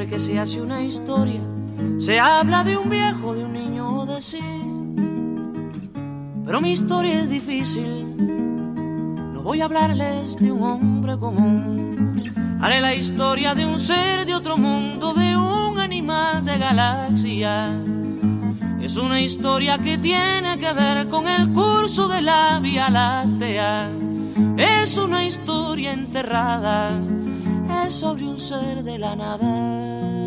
que se hace una historia, se habla de un viejo, de un niño, de sí. Pero mi historia es difícil, no voy a hablarles de un hombre común. Haré la historia de un ser de otro mundo, de un animal de galaxia. Es una historia que tiene que ver con el curso de la Vía Láctea. Es una historia enterrada, es sobre un ser de la nada.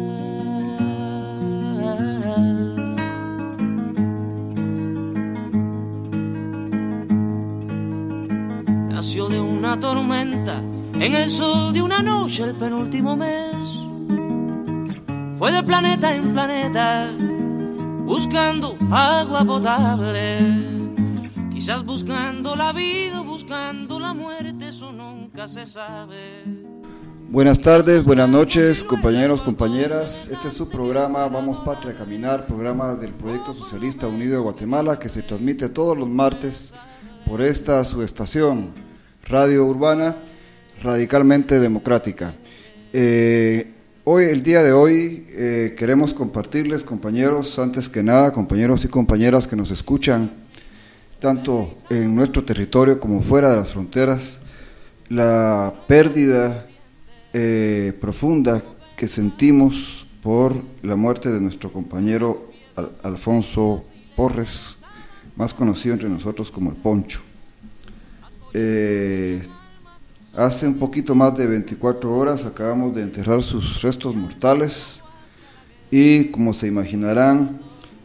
Nació de una tormenta, en el sol de una noche el penúltimo mes. Fue de planeta en planeta, buscando agua potable. Quizás buscando la vida, buscando la muerte, eso nunca se sabe. Buenas tardes, buenas noches, compañeros, compañeras. Este es su programa Vamos Patria a Caminar, programa del Proyecto Socialista Unido de Guatemala, que se transmite todos los martes por esta su estación, Radio Urbana, radicalmente democrática. Hoy, el día de hoy, queremos compartirles, compañeros, antes que nada, compañeros y compañeras que nos escuchan, tanto en nuestro territorio como fuera de las fronteras, la pérdida profunda que sentimos por la muerte de nuestro compañero Alfonso Porres, más conocido entre nosotros como el Poncho. Hace un poquito más de 24 horas acabamos de enterrar sus restos mortales y, como se imaginarán,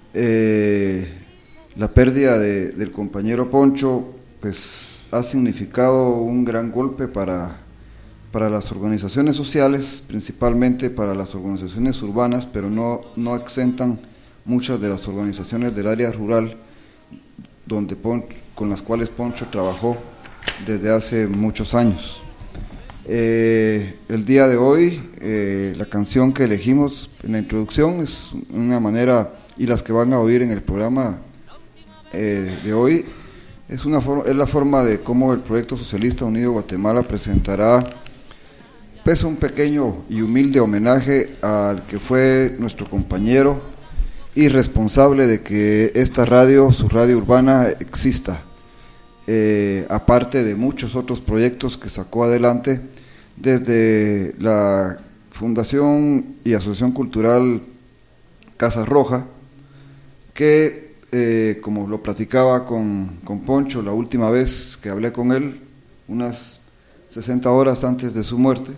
la pérdida del compañero Poncho pues ha significado un gran golpe para las organizaciones sociales, principalmente para las organizaciones urbanas, pero no exentan muchas de las organizaciones del área rural con las cuales Poncho trabajó desde hace muchos años. El día de hoy, la canción que elegimos en la introducción es una manera, y las que van a oír en el programa de hoy, es la forma de cómo el Proyecto Socialista Unido de Guatemala presentará pues un pequeño y humilde homenaje al que fue nuestro compañero y responsable de que esta radio, su radio urbana, exista, aparte de muchos otros proyectos que sacó adelante desde la Fundación y Asociación Cultural Casa Roja, que como lo platicaba con Poncho la última vez que hablé con él, unas 60 horas antes de su muerte,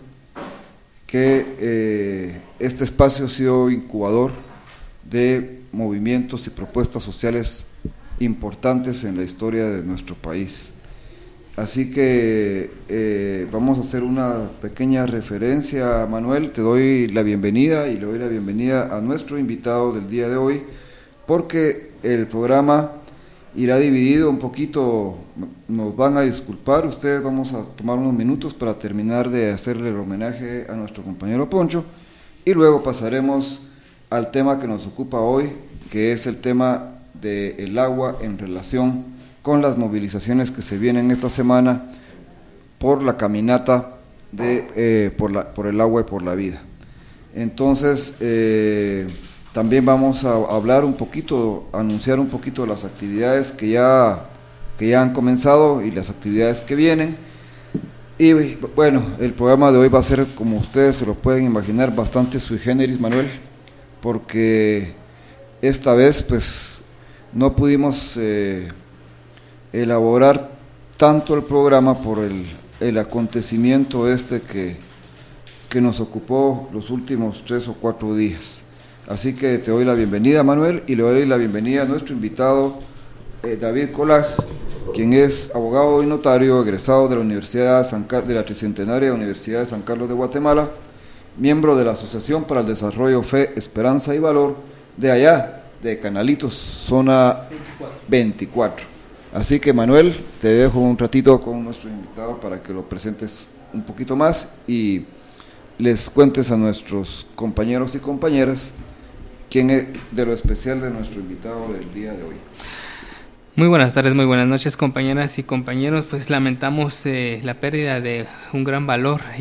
que este espacio ha sido incubador de movimientos y propuestas sociales importantes en la historia de nuestro país. Así que vamos a hacer una pequeña referencia. Manuel, te doy la bienvenida y le doy la bienvenida a nuestro invitado del día de hoy, porque el programa irá dividido un poquito, nos van a disculpar ustedes, vamos a tomar unos minutos para terminar de hacerle el homenaje a nuestro compañero Poncho, y luego pasaremos al tema que nos ocupa hoy, que es el tema del agua en relación con las movilizaciones que se vienen esta semana por la caminata por el agua y por la vida. Entonces, también vamos a hablar un poquito, anunciar un poquito las actividades que ya han comenzado y las actividades que vienen. Y bueno, el programa de hoy va a ser, como ustedes se lo pueden imaginar, bastante sui generis, Manuel, porque esta vez pues no pudimos elaborar tanto el programa por el acontecimiento que nos ocupó los últimos 3 o 4 días. Así que te doy la bienvenida, Manuel, y le doy la bienvenida a nuestro invitado, David Colaj, quien es abogado y notario egresado de la Universidad de la Tricentenaria Universidad de San Carlos de Guatemala, miembro de la Asociación para el Desarrollo Fe, Esperanza y Valor de allá, de Canalitos, zona 24. Así que, Manuel, te dejo un ratito con nuestro invitado para que lo presentes un poquito más y les cuentes a nuestros compañeros y compañeras quién es de lo especial de nuestro invitado del día de hoy. Muy buenas tardes, muy buenas noches, compañeras y compañeros. Pues lamentamos la pérdida de un gran valor y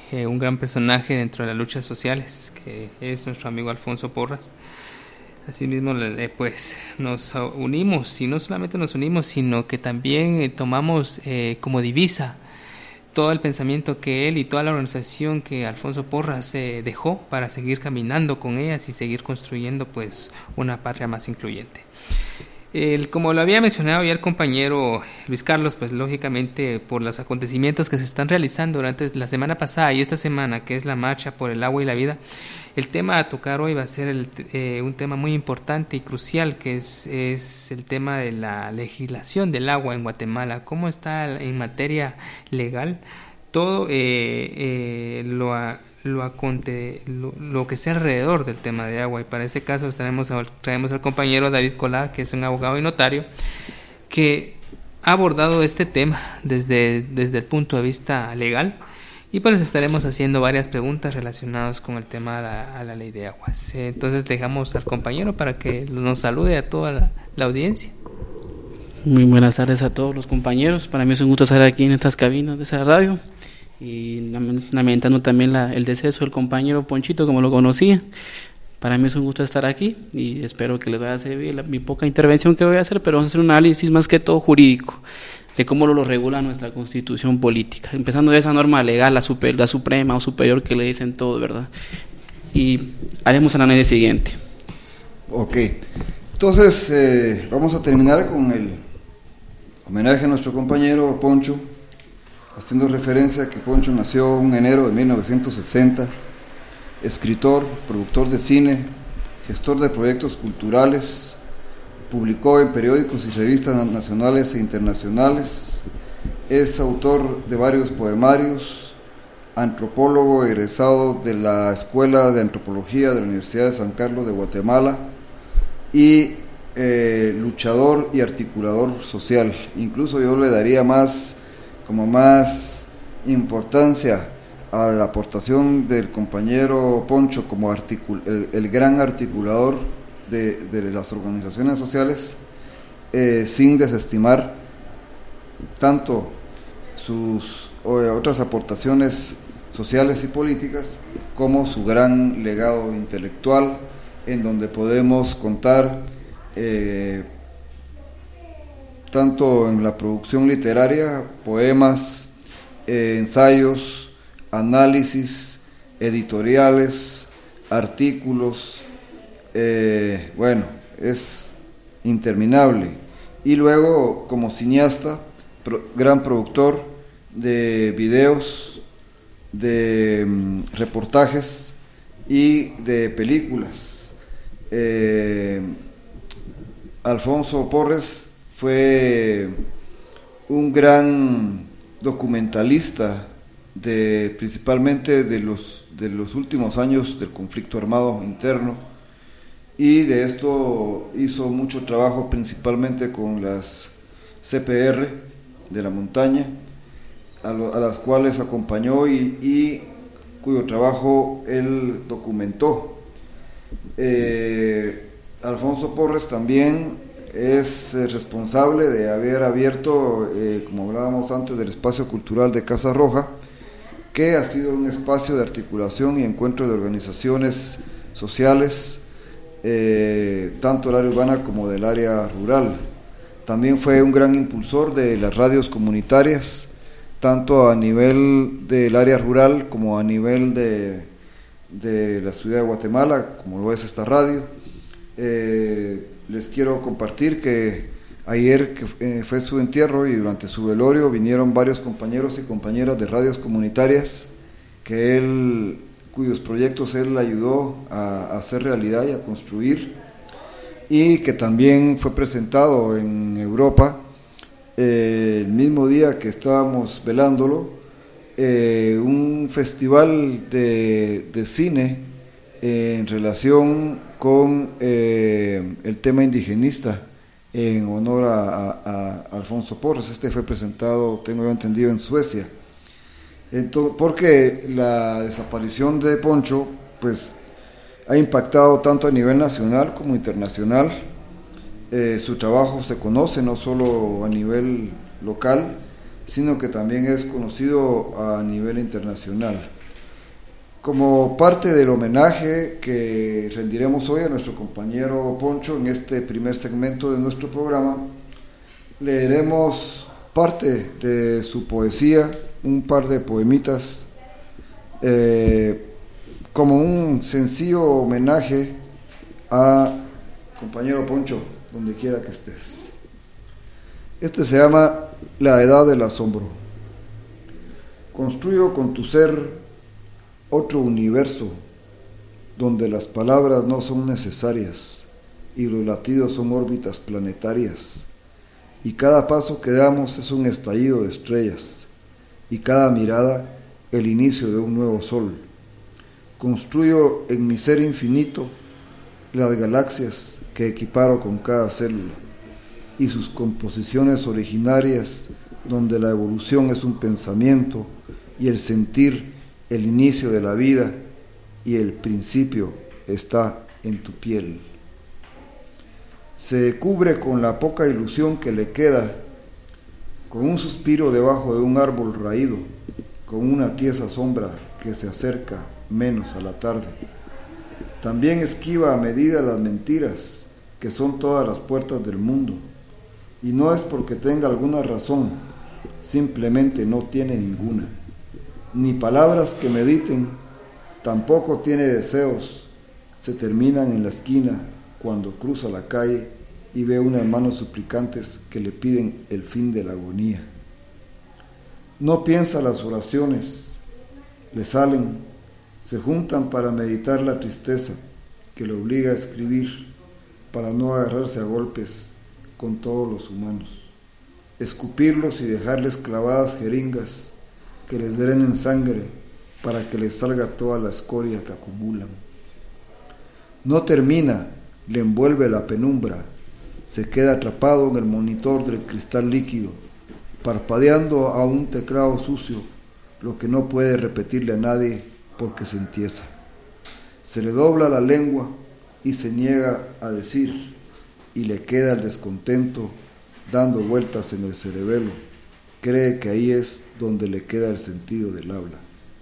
un gran personaje dentro de las luchas sociales, que es nuestro amigo Alfonso Porras. Asimismo, pues nos unimos, y no solamente nos unimos, sino que también tomamos como divisa todo el pensamiento que él y toda la organización que Alfonso Porras dejó para seguir caminando con ellas y seguir construyendo pues una patria más incluyente. Como lo había mencionado ya el compañero Luis Carlos, pues lógicamente por los acontecimientos que se están realizando durante la semana pasada y esta semana, que es la marcha por el agua y la vida, el tema a tocar hoy va a ser un tema muy importante y crucial, que es el tema de la legislación del agua en Guatemala. ¿Cómo está en materia legal todo lo que sea alrededor del tema de agua? Y para ese caso traemos al compañero David Colá, que es un abogado y notario, que ha abordado este tema desde el punto de vista legal, y pues estaremos haciendo varias preguntas relacionadas con el tema a la ley de aguas. Entonces dejamos al compañero para que nos salude a toda la audiencia. Muy buenas tardes a todos los compañeros. Para mí es un gusto estar aquí en estas cabinas de esa radio, y lamentando también el deceso del compañero Ponchito, como lo conocía. Para mí es un gusto estar aquí y espero que les vaya a servir mi poca intervención que voy a hacer, pero vamos a hacer un análisis más que todo jurídico de cómo lo regula nuestra constitución política, empezando de esa norma legal, la suprema o superior, que le dicen todo, ¿verdad? Y haremos el análisis siguiente. Ok, entonces vamos a terminar con el homenaje a nuestro compañero Poncho, haciendo referencia a que Poncho nació en enero de 1960, escritor, productor de cine, gestor de proyectos culturales, publicó en periódicos y revistas nacionales e internacionales, es autor de varios poemarios, antropólogo egresado de la Escuela de Antropología de la Universidad de San Carlos de Guatemala y luchador y articulador social. Incluso yo le daría más importancia a la aportación del compañero Poncho como el gran articulador de las organizaciones sociales, sin desestimar tanto sus otras aportaciones sociales y políticas como su gran legado intelectual, en donde podemos contar tanto en la producción literaria, poemas, ensayos, análisis, editoriales, artículos, bueno, es interminable. Y luego como cineasta, gran productor de videos, de reportajes y de películas. Alfonso Porras fue un gran documentalista principalmente de los últimos años del conflicto armado interno, y de esto hizo mucho trabajo principalmente con las CPR de la montaña, a las cuales acompañó y cuyo trabajo él documentó. Alfonso Porras también es responsable de haber abierto, como hablábamos antes, del espacio cultural de Casa Roja, que ha sido un espacio de articulación y encuentro de organizaciones sociales, tanto del área urbana como del área rural. También fue un gran impulsor de las radios comunitarias, tanto a nivel del área rural como a nivel de la ciudad de Guatemala, como lo es esta radio. Les quiero compartir que ayer fue su entierro, y durante su velorio vinieron varios compañeros y compañeras de radios comunitarias cuyos proyectos él ayudó a hacer realidad y a construir, y que también fue presentado en Europa el mismo día que estábamos velándolo, un festival de cine en relación con el tema indigenista en honor a Alfonso Porras. Este fue presentado, tengo yo entendido, en Suecia. Entonces, porque la desaparición de Poncho pues ha impactado tanto a nivel nacional como internacional. Su trabajo se conoce no solo a nivel local, sino que también es conocido a nivel internacional. Como parte del homenaje que rendiremos hoy a nuestro compañero Poncho en este primer segmento de nuestro programa, leeremos parte de su poesía, un par de poemitas, como un sencillo homenaje a compañero Poncho, donde quiera que estés. Este se llama La edad del asombro. Construyo con tu ser otro universo donde las palabras no son necesarias y los latidos son órbitas planetarias, y cada paso que damos es un estallido de estrellas, y cada mirada el inicio de un nuevo sol. Construyo en mi ser infinito las galaxias que equiparo con cada célula y sus composiciones originarias, donde la evolución es un pensamiento y el sentir el inicio de la vida y el principio está en tu piel. Se cubre con la poca ilusión que le queda, con un suspiro debajo de un árbol raído, con una tiesa sombra que se acerca menos a la tarde. También esquiva a medida las mentiras, que son todas las puertas del mundo, y no es porque tenga alguna razón, simplemente no tiene ninguna. Ni palabras que mediten, tampoco tiene deseos, se terminan en la esquina cuando cruza la calle y ve unas manos suplicantes que le piden el fin de la agonía. No piensa las oraciones, le salen, se juntan para meditar la tristeza que le obliga a escribir para no agarrarse a golpes con todos los humanos, escupirlos y dejarles clavadas jeringas que les drenen sangre para que les salga toda la escoria que acumulan. No termina, le envuelve la penumbra, se queda atrapado en el monitor del cristal líquido, parpadeando a un teclado sucio, lo que no puede repetirle a nadie porque se entiesa. Se le dobla la lengua y se niega a decir, y le queda el descontento dando vueltas en el cerebelo. Cree que ahí es donde le queda el sentido del habla.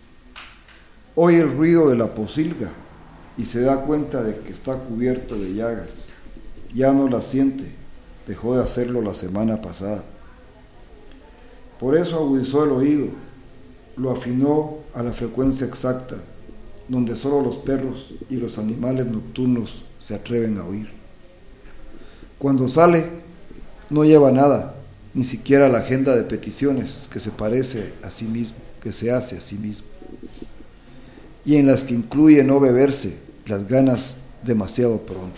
Oye el ruido de la pocilga y se da cuenta de que está cubierto de llagas. Ya no la siente, dejó de hacerlo la semana pasada. Por eso agudizó el oído, lo afinó a la frecuencia exacta, donde solo los perros y los animales nocturnos se atreven a oír. Cuando sale, no lleva nada, ni siquiera la agenda de peticiones que se parece a sí mismo, que se hace a sí mismo, y en las que incluye no beberse las ganas demasiado pronto,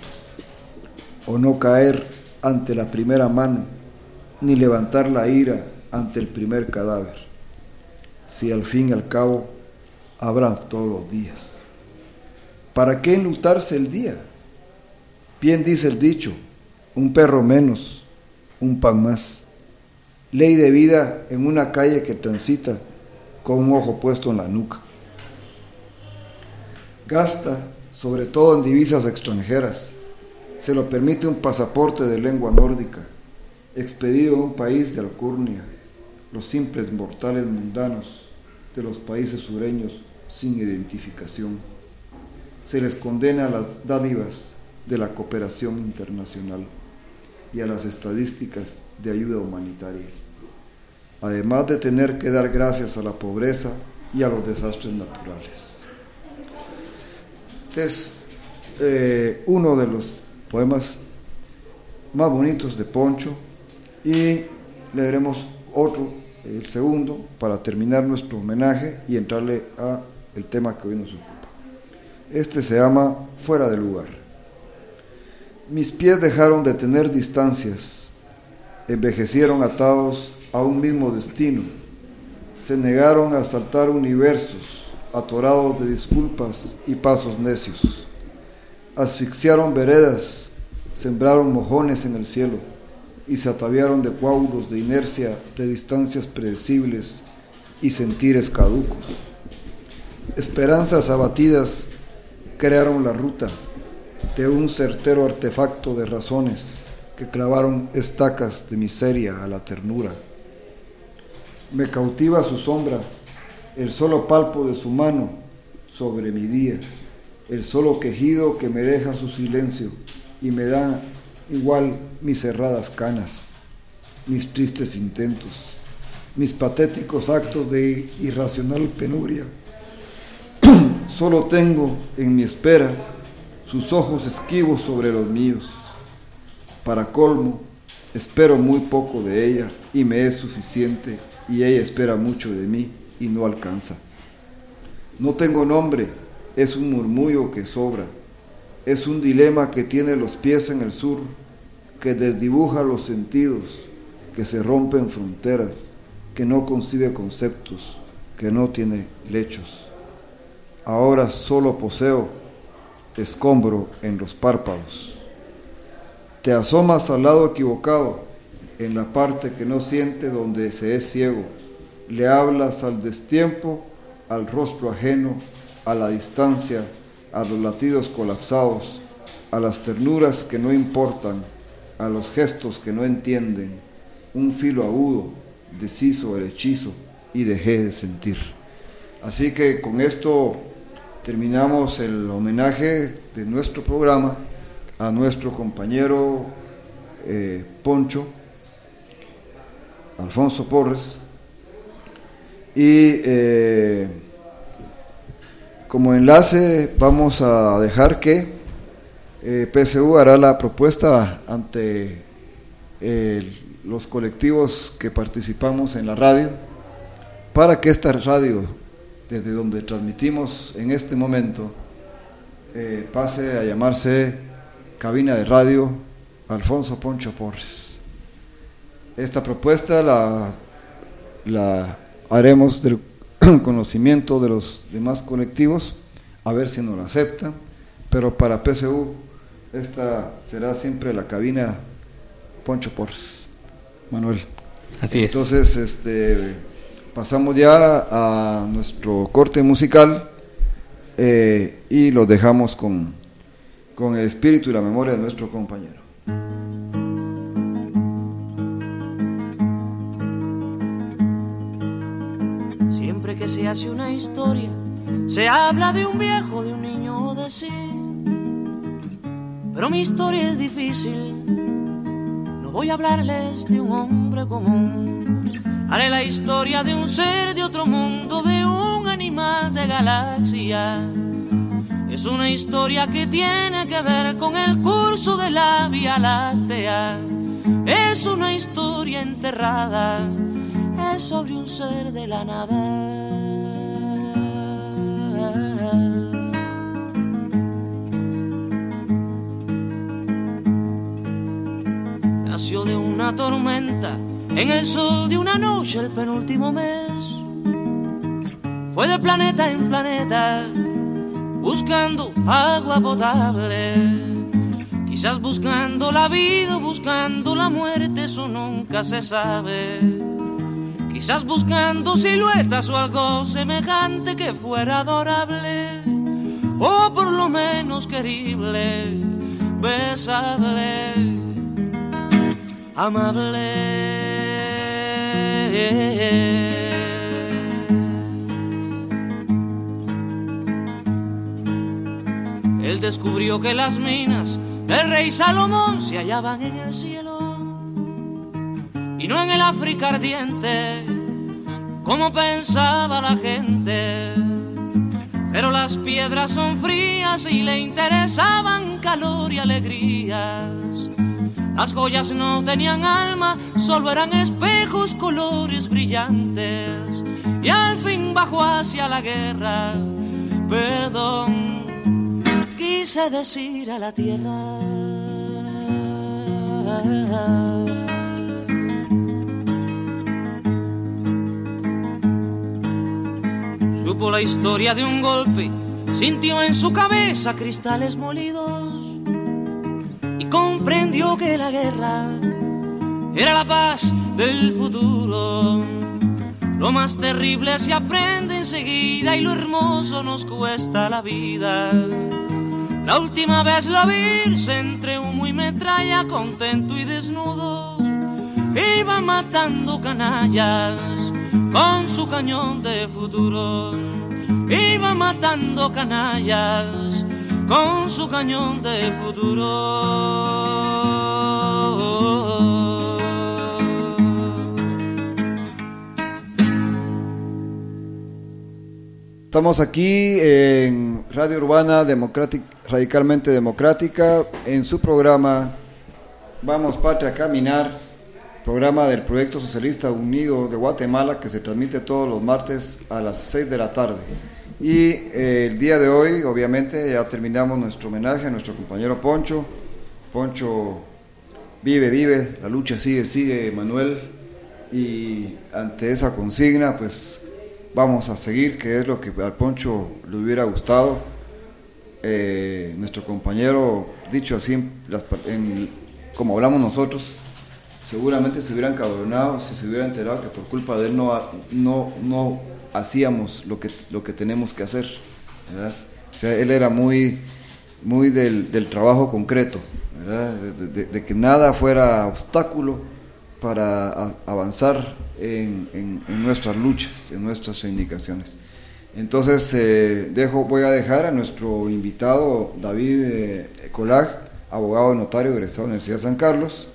o no caer ante la primera mano, ni levantar la ira ante el primer cadáver, si al fin y al cabo habrá todos los días. ¿Para qué enlutarse el día? Bien dice el dicho, un perro menos, un pan más. Ley de vida en una calle que transita con un ojo puesto en la nuca. Gasta, sobre todo en divisas extranjeras, se lo permite un pasaporte de lengua nórdica, expedido a un país de alcurnia, los simples mortales mundanos de los países sureños sin identificación. Se les condena a las dádivas de la cooperación internacional y a las estadísticas de ayuda humanitaria, además de tener que dar gracias a la pobreza y a los desastres naturales. Este es uno de los poemas más bonitos de Poncho, y leeremos otro, el segundo, para terminar nuestro homenaje y entrarle a el tema que hoy nos ocupa. Este se llama Fuera de lugar. Mis pies dejaron de tener distancias, envejecieron atados a un mismo destino, se negaron a saltar universos atorados de disculpas y pasos necios, asfixiaron veredas, sembraron mojones en el cielo y se ataviaron de coágulos de inercia de distancias predecibles y sentires caducos. Esperanzas abatidas crearon la ruta de un certero artefacto de razones que clavaron estacas de miseria a la ternura. Me cautiva su sombra, el solo palpo de su mano, sobre mi día, el solo quejido que me deja su silencio y me da igual mis cerradas canas, mis tristes intentos, mis patéticos actos de irracional penuria. Solo tengo en mi espera sus ojos esquivos sobre los míos. Para colmo, espero muy poco de ella y me es suficiente, y ella espera mucho de mí y no alcanza. No tengo nombre, es un murmullo que sobra, es un dilema que tiene los pies en el sur, que desdibuja los sentidos, que se rompen fronteras, que no concibe conceptos, que no tiene lechos. Ahora solo poseo escombro en los párpados. Te asomas al lado equivocado, en la parte que no siente donde se es ciego. Le hablas al destiempo, al rostro ajeno, a la distancia, a los latidos colapsados, a las ternuras que no importan, a los gestos que no entienden. Un filo agudo, deshizo el hechizo y dejé de sentir. Así que con esto terminamos el homenaje de nuestro programa a nuestro compañero Poncho, Alfonso Porres, y como enlace vamos a dejar que PSU hará la propuesta ante los colectivos que participamos en la radio para que esta radio, desde donde transmitimos en este momento, pase a llamarse Cabina de Radio Alfonso Poncho Porres. Esta propuesta la haremos del conocimiento de los demás colectivos, a ver si nos la aceptan, pero para PSU esta será siempre la Cabina Poncho Porres. Manuel. Así es. Entonces, pasamos ya a nuestro corte musical y los dejamos con el espíritu y la memoria de nuestro compañero. Siempre que se hace una historia, se habla de un viejo, de un niño, de sí. Pero mi historia es difícil. No voy a hablarles de un hombre común. Haré la historia de un ser de otro mundo, de un animal de galaxia. Es una historia que tiene que ver con el curso de la Vía Láctea. Es una historia enterrada, es sobre un ser de la nada. Nació de una tormenta, en el sol de una noche el penúltimo mes. Fue de planeta en planeta, buscando agua potable. Quizás buscando la vida o buscando la muerte, eso nunca se sabe. Quizás buscando siluetas o algo semejante que fuera adorable, o por lo menos querible, besable, amable. Él descubrió que las minas del rey Salomón se hallaban en el cielo y no en el África ardiente, como pensaba la gente. Pero las piedras son frías y le interesaban calor y alegrías. Las joyas no tenían alma, solo eran espejos, colores brillantes. Y al fin bajó hacia la guerra, perdón, quise decir a la tierra. Supo la historia de un golpe, sintió en su cabeza cristales molidos y comprendió que la guerra era la paz del futuro. Lo más terrible se aprende enseguida y lo hermoso nos cuesta la vida. La última vez lo vi entre humo y metralla, contento y desnudo, iba matando canallas con su cañón de futuro. iba matando canallas con su cañón de futuro. Estamos aquí en Radio Urbana Radicalmente Democrática, en su programa Vamos Patria a Caminar, programa del Proyecto Socialista Unido de Guatemala, que se transmite todos los martes a las 6 de la tarde. Y el día de hoy, obviamente, ya terminamos nuestro homenaje a nuestro compañero Poncho. Poncho vive, la lucha sigue, Manuel, y ante esa consigna, pues vamos a seguir, que es lo que al Poncho le hubiera gustado. Nuestro compañero, dicho así, como hablamos nosotros, seguramente se hubieran cabronado si se hubiera enterado que por culpa de él no hacíamos lo que tenemos que hacer, ¿verdad? O sea, él era muy del trabajo concreto, ¿verdad? De que nada fuera obstáculo para avanzar en nuestras luchas, en nuestras reivindicaciones. Entonces voy a dejar a nuestro invitado David Colag, abogado y notario egresado de la Universidad de San Carlos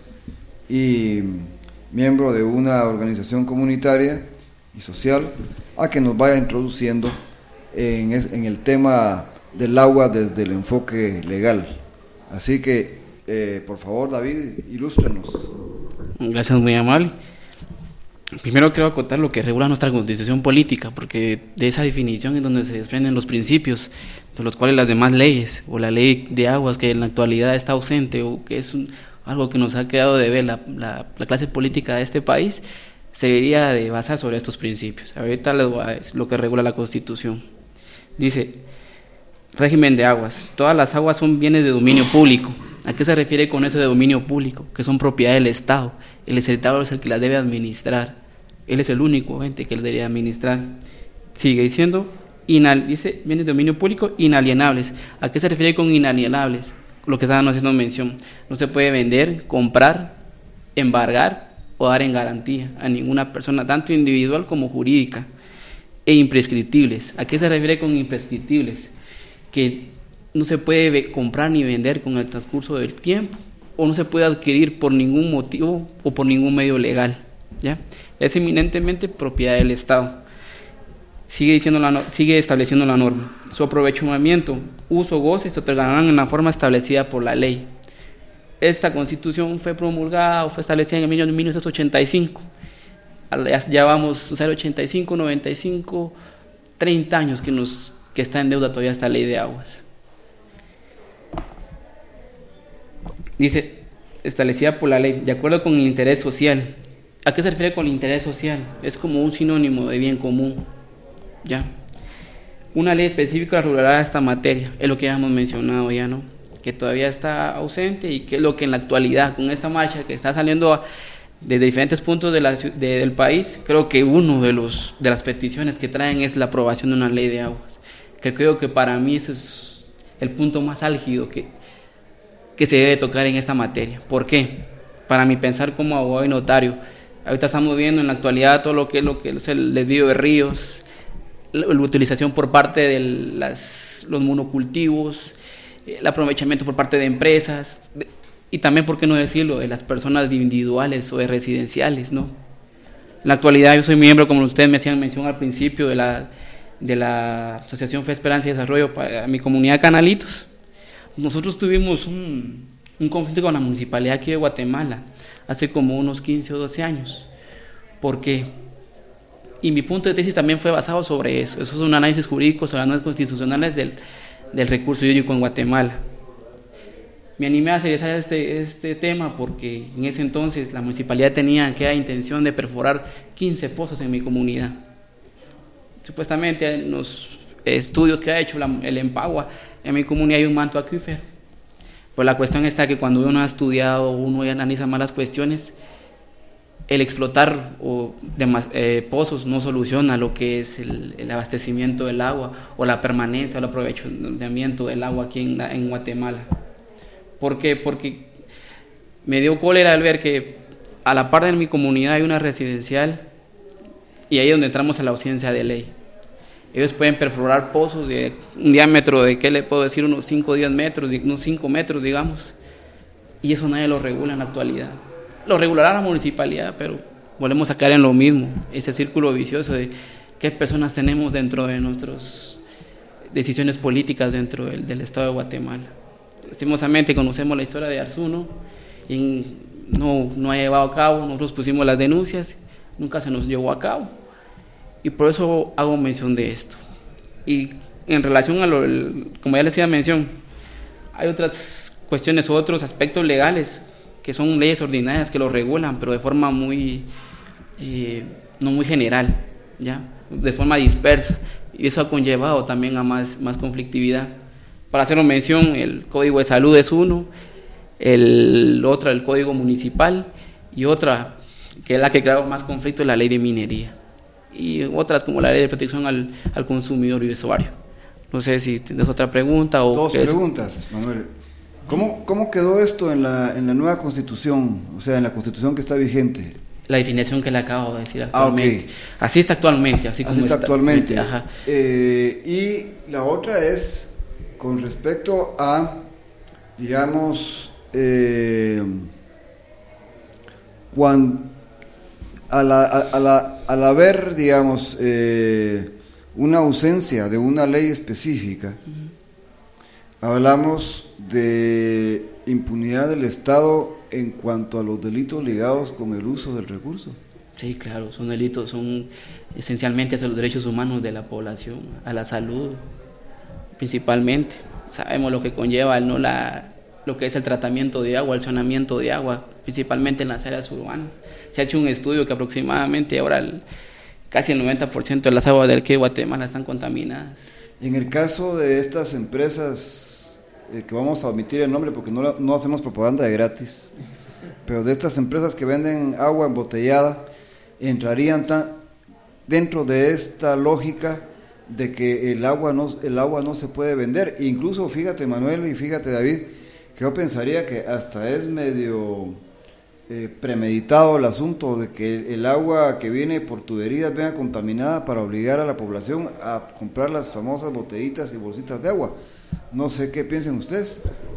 y miembro de una organización comunitaria y social, a que nos vaya introduciendo en el tema del agua desde el enfoque legal. Así que, por favor, David, ilústrenos. Gracias, muy amable. Primero quiero acotar lo que regula nuestra constitución política, porque de esa definición es donde se desprenden los principios de los cuales las demás leyes, o la ley de aguas que en la actualidad está ausente, o que es algo que nos ha quedado de ver la clase política de este país, se debería de basar sobre estos principios. Ahorita les voy a decir lo que regula la Constitución. Dice, régimen de aguas. Todas las aguas son bienes de dominio público. ¿A qué se refiere con eso de dominio público? Que son propiedad del Estado. El Estado es el que las debe administrar. Él es el único ente que las debería administrar. Sigue diciendo, dice, bienes de dominio público inalienables. ¿A qué se refiere con inalienables? Lo que estaban haciendo mención. No se puede vender, comprar, embargar o dar en garantía a ninguna persona, tanto individual como jurídica. E imprescriptibles. ¿A qué se refiere con imprescriptibles? Que no se puede comprar ni vender con el transcurso del tiempo, o no se puede adquirir por ningún motivo o por ningún medio legal, ¿ya? Es eminentemente propiedad del Estado. Sigue estableciendo la norma. Su aprovechamiento, uso, goce se otorgarán en la forma establecida por la ley. Esta Constitución fue promulgada o fue establecida en el año 1985. Ya vamos a 85, 95, 30 años que está en deuda todavía esta ley de aguas. Dice, establecida por la ley, de acuerdo con el interés social. ¿A qué se refiere con el interés social? Es como un sinónimo de bien común, ¿ya? Una ley específica regulará esta materia, es lo que ya hemos mencionado ya, ¿no? Que todavía está ausente y que es lo que en la actualidad, con esta marcha que está saliendo desde diferentes puntos del país, creo que uno de las peticiones que traen es la aprobación de una ley de aguas, que creo que para mí ese es el punto más álgido que se debe tocar en esta materia. ¿Por qué? Para mi pensar como abogado y notario, ahorita estamos viendo en la actualidad todo lo que es el desvío de ríos, la utilización por parte de los monocultivos, el aprovechamiento por parte de empresas, y también, ¿por qué no decirlo?, de las personas individuales o de residenciales, ¿no? En la actualidad yo soy miembro, como ustedes me hacían mención al principio, de la Asociación Fe, Esperanza y Desarrollo para mi comunidad Canalitos. Nosotros tuvimos un conflicto con la municipalidad aquí de Guatemala hace como unos 15 o 12 años. ¿Por qué? Y mi punto de tesis también fue basado sobre eso. Eso es un análisis jurídico sobre las normas constitucionales del recurso hídrico en Guatemala. Me animé a realizar este tema porque en ese entonces la municipalidad tenía aquella intención de perforar 15 pozos en mi comunidad. Supuestamente en los estudios que ha hecho el Empagua, en mi comunidad hay un manto acuífero. Pues la cuestión está que cuando uno ha estudiado, uno analiza más las cuestiones, el explotar pozos no soluciona lo que es el abastecimiento del agua o la permanencia o el aprovechamiento del agua aquí en Guatemala. ¿Por qué? Porque me dio cólera al ver que a la par de mi comunidad hay una residencial y ahí es donde entramos a la ausencia de ley. Ellos pueden perforar pozos de un diámetro de, ¿qué le puedo decir? Unos 5 o 10 metros, unos 5 metros, digamos. Y eso nadie lo regula en la actualidad. Lo regulará la municipalidad, pero volvemos a caer en lo mismo, ese círculo vicioso de qué personas tenemos dentro de nuestras decisiones políticas dentro del Estado de Guatemala. Lastimosamente conocemos la historia de Arzuno y no ha llevado a cabo. Nosotros pusimos las denuncias, nunca se nos llevó a cabo, y por eso hago mención de esto. Y en relación a como ya les hacía mención, hay otras cuestiones o otros aspectos legales que son leyes ordinarias que lo regulan, pero de forma muy no muy general, ¿ya? De forma dispersa, y eso ha conllevado también a más conflictividad. Para hacer mención, el Código de Salud es uno, el Código Municipal, y otra, que es la que crea más conflicto, es la Ley de Minería, y otras como la Ley de Protección al Consumidor y Usuario. No sé si tienes otra pregunta o... Dos preguntas, Manuel. ¿Cómo quedó esto en la nueva Constitución, o sea, en la Constitución que está vigente? La definición que le acabo de decir actualmente. Okay. Así está actualmente. Así está actualmente. Ajá. Y la otra es con respecto a, digamos, al haber, digamos, una ausencia de una ley específica, hablamos de impunidad del Estado en cuanto a los delitos ligados con el uso del recurso. Sí, claro, son delitos, son esencialmente hacia los derechos humanos de la población, a la salud, principalmente. Sabemos lo que conlleva lo que es el tratamiento de agua, el saneamiento de agua, principalmente en las áreas urbanas. Se ha hecho un estudio que aproximadamente ahora casi el 90% de las aguas del que Guatemala están contaminadas. En el caso de estas empresas, que vamos a omitir el nombre porque no hacemos propaganda de gratis, pero de estas empresas que venden agua embotellada, entrarían dentro de esta lógica de que el agua no se puede vender. Incluso fíjate, Manuel, y fíjate, David, que yo pensaría que hasta es medio premeditado el asunto de que el agua que viene por tuberías venga contaminada para obligar a la población a comprar las famosas botellitas y bolsitas de agua. No sé qué piensan ustedes.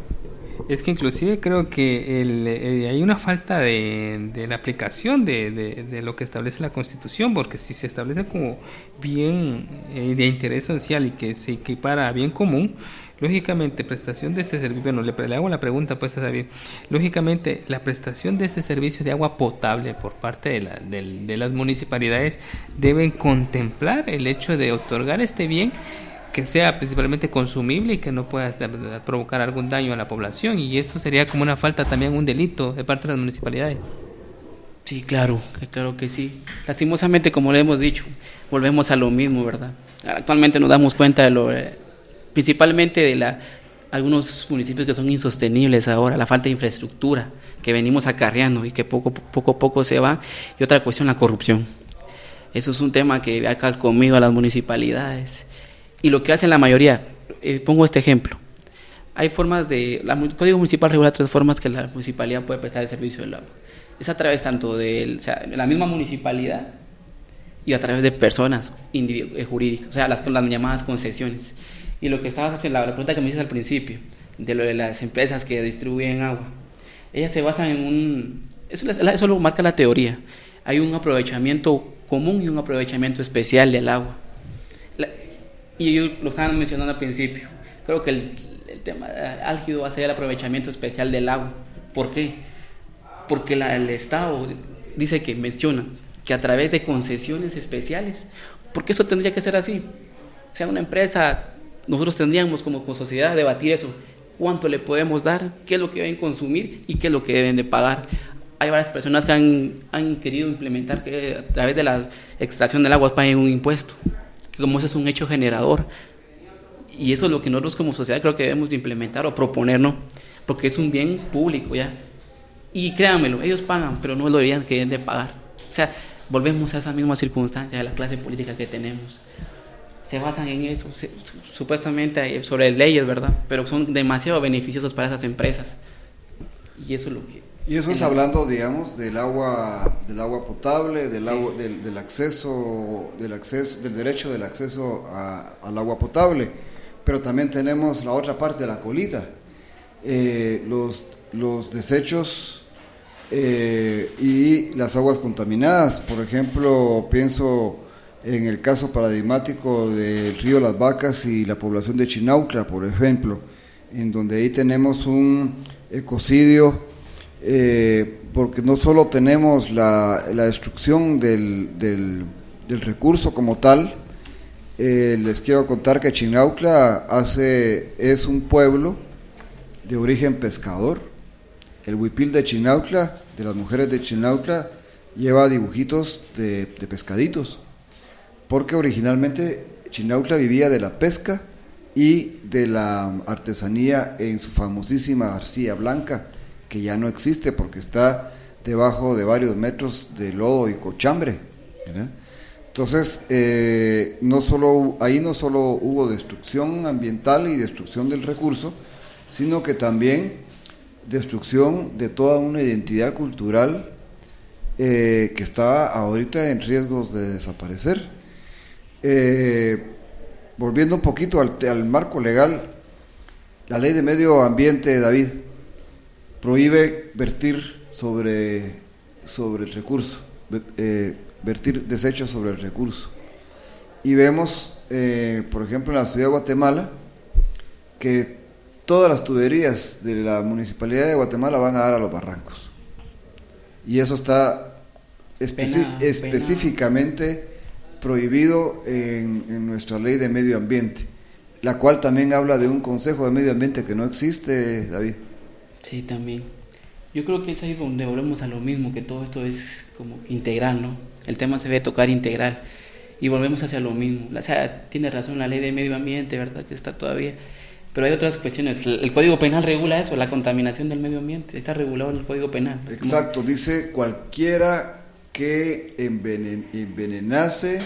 Es que inclusive creo que hay una falta de la aplicación de lo que establece la Constitución, porque si se establece como bien de interés social y que se equipara a bien común, lógicamente prestación de este servicio, bueno, le hago la pregunta pues a David, lógicamente la prestación de este servicio de agua potable por parte de las municipalidades deben contemplar el hecho de otorgar este bien que sea principalmente consumible y que no pueda provocar algún daño a la población, y esto sería como una falta, también un delito de parte de las municipalidades. Sí, claro que sí. Lastimosamente, como le hemos dicho, volvemos a lo mismo, ¿verdad? Actualmente nos damos cuenta de principalmente de algunos municipios que son insostenibles ahora, la falta de infraestructura que venimos acarreando y que poco a poco se va, y otra cuestión, la corrupción. Eso es un tema que ha carcomido a las municipalidades. Y lo que hacen la mayoría, pongo este ejemplo, hay formas el Código Municipal regula 3 formas que la municipalidad puede prestar el servicio del agua. Es a través tanto de la misma municipalidad y a través de personas jurídicas, o sea, las llamadas concesiones. Y lo que estabas haciendo, la pregunta que me hiciste al principio, de lo de las empresas que distribuyen agua, ellas se basan en eso lo marca la teoría, hay un aprovechamiento común y un aprovechamiento especial del agua. Y ellos lo estaban mencionando al principio. Creo que el tema álgido va a ser el aprovechamiento especial del agua. ¿Por qué? Porque el Estado menciona que a través de concesiones especiales, porque eso tendría que ser así. O sea, una empresa, nosotros tendríamos como sociedad debatir eso. ¿Cuánto le podemos dar? ¿Qué es lo que deben consumir? ¿Y qué es lo que deben de pagar? Hay varias personas que han querido implementar que a través de la extracción del agua paguen un impuesto, como eso es un hecho generador, y eso es lo que nosotros como sociedad creo que debemos de implementar o proponer, ¿no? Porque es un bien público ya, y créanmelo, ellos pagan, pero no lo dirían que deben de pagar. O sea, volvemos a esa misma circunstancia de la clase política que tenemos, se basan en eso, supuestamente sobre leyes, ¿verdad? Pero son demasiado beneficiosos para esas empresas, y eso es lo que Y eso es hablando, digamos, del agua potable, del acceso, del derecho del acceso al agua potable. Pero también tenemos la otra parte de la colita, los desechos y las aguas contaminadas. Por ejemplo, pienso en el caso paradigmático del río Las Vacas y la población de Chinautla, por ejemplo, en donde ahí tenemos un ecocidio. Porque no solo tenemos la destrucción del recurso como tal. Les quiero contar que Chinautla es un pueblo de origen pescador. El huipil de Chinautla, de las mujeres de Chinautla, lleva dibujitos de pescaditos, porque originalmente Chinautla vivía de la pesca y de la artesanía en su famosísima arcilla blanca, que ya no existe porque está debajo de varios metros de lodo y cochambre, ¿verdad? Entonces, no solo hubo destrucción ambiental y destrucción del recurso, sino que también destrucción de toda una identidad cultural que está ahorita en riesgos de desaparecer. Volviendo un poquito al marco legal, la ley de medio ambiente, David, prohíbe vertir sobre el recurso, vertir desechos sobre el recurso. Y vemos, por ejemplo, en la ciudad de Guatemala, que todas las tuberías de la Municipalidad de Guatemala van a dar a los barrancos. Y eso está específicamente prohibido en nuestra ley de medio ambiente, la cual también habla de un consejo de medio ambiente que no existe, David. Sí, también. Yo creo que es ahí donde volvemos a lo mismo, que todo esto es como integral, ¿no? El tema se debe tocar integral y volvemos hacia lo mismo. O sea, tiene razón la ley de medio ambiente, ¿verdad? Que está todavía. Pero hay otras cuestiones. El Código Penal regula eso, la contaminación del medio ambiente. Está regulado en el Código Penal. Exacto, dice cualquiera que envenenase,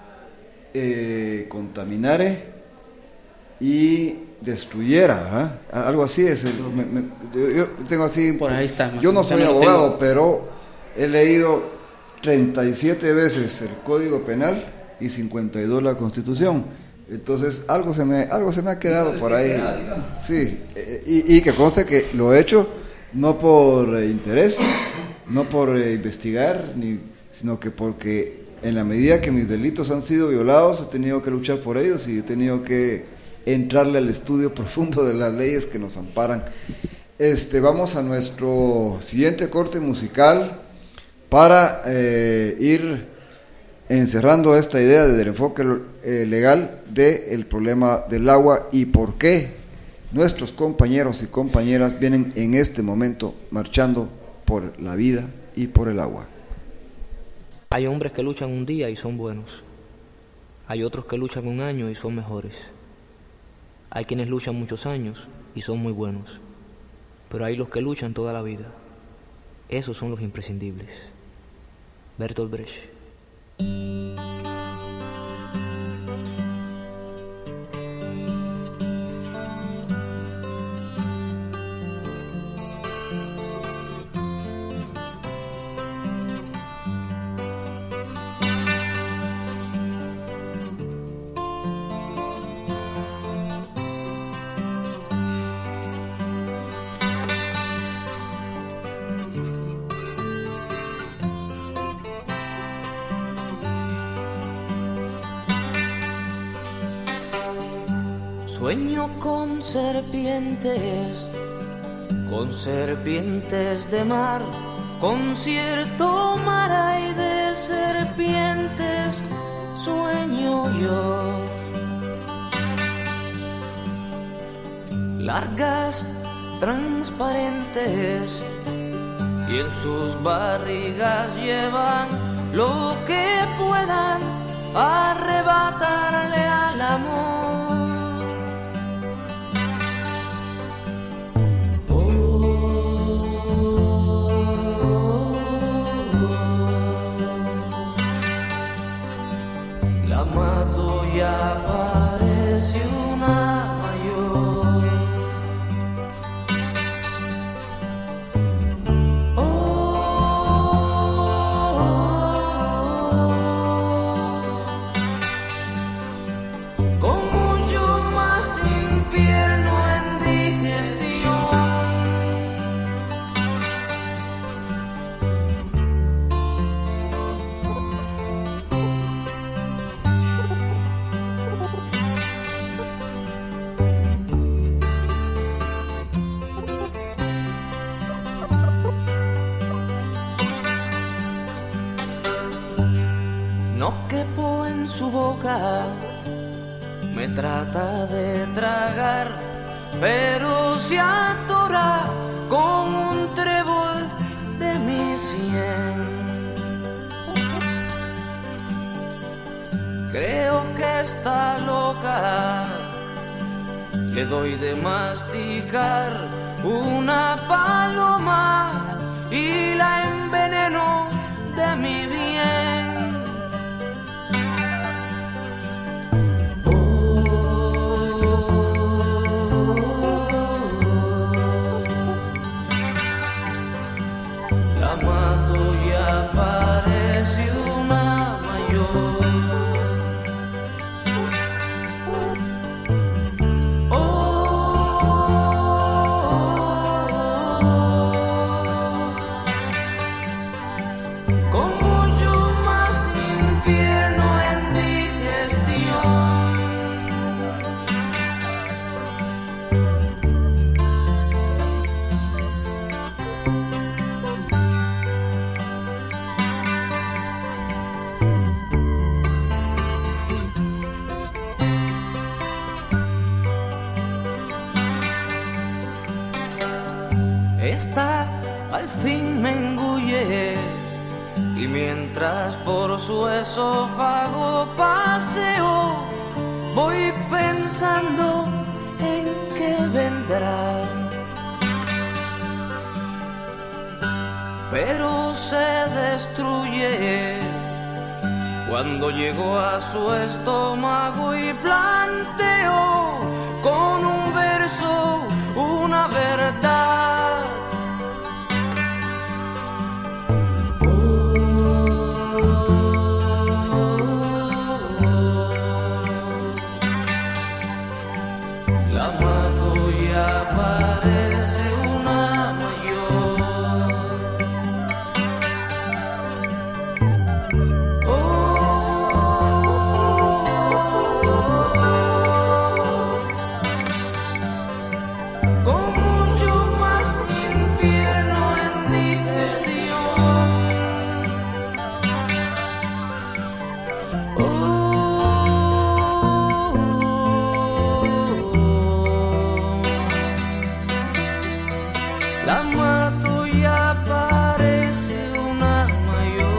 contaminare y destruyera, ¿verdad? Algo así es. Yo tengo así. Por ahí está. Yo no soy abogado, pero he leído 37 veces el Código Penal y 52 la Constitución. Entonces algo se me ha quedado por ahí. Sí, y que conste que lo he hecho no por interés, no por investigar, sino que porque en la medida que mis delitos han sido violados he tenido que luchar por ellos y he tenido que entrarle al estudio profundo de las leyes que nos amparan. Vamos a nuestro siguiente corte musical para ir encerrando esta idea del enfoque legal del problema del agua y por qué nuestros compañeros y compañeras vienen en este momento marchando por la vida y por el agua. Hay hombres que luchan un día y son buenos. Hay otros que luchan un año y son mejores. Hay quienes luchan muchos años y son muy buenos. Pero hay los que luchan toda la vida. Esos son los imprescindibles. Bertolt Brecht. Sueño con serpientes de mar, con cierto mar hay de serpientes, sueño yo. Largas, transparentes, y en sus barrigas llevan lo que puedan arrebatarle al amor. La mato y aparece una mayor. no quepo en su boca, me trata de tragar, pero se atora con un trébol de mi sien. Creo que está loca, le doy de masticar una paloma y la enveneno de mi bien. La mato y aparece una mayor. Esta al fin me engulle y mientras por su esófago paseo voy pensando en qué vendrá. Pero se destruye cuando llego a su estómago y planteo con un verso una verdad. La mato y aparece una mayor. Con mucho más infierno en digestión. La mato y aparece una mayor.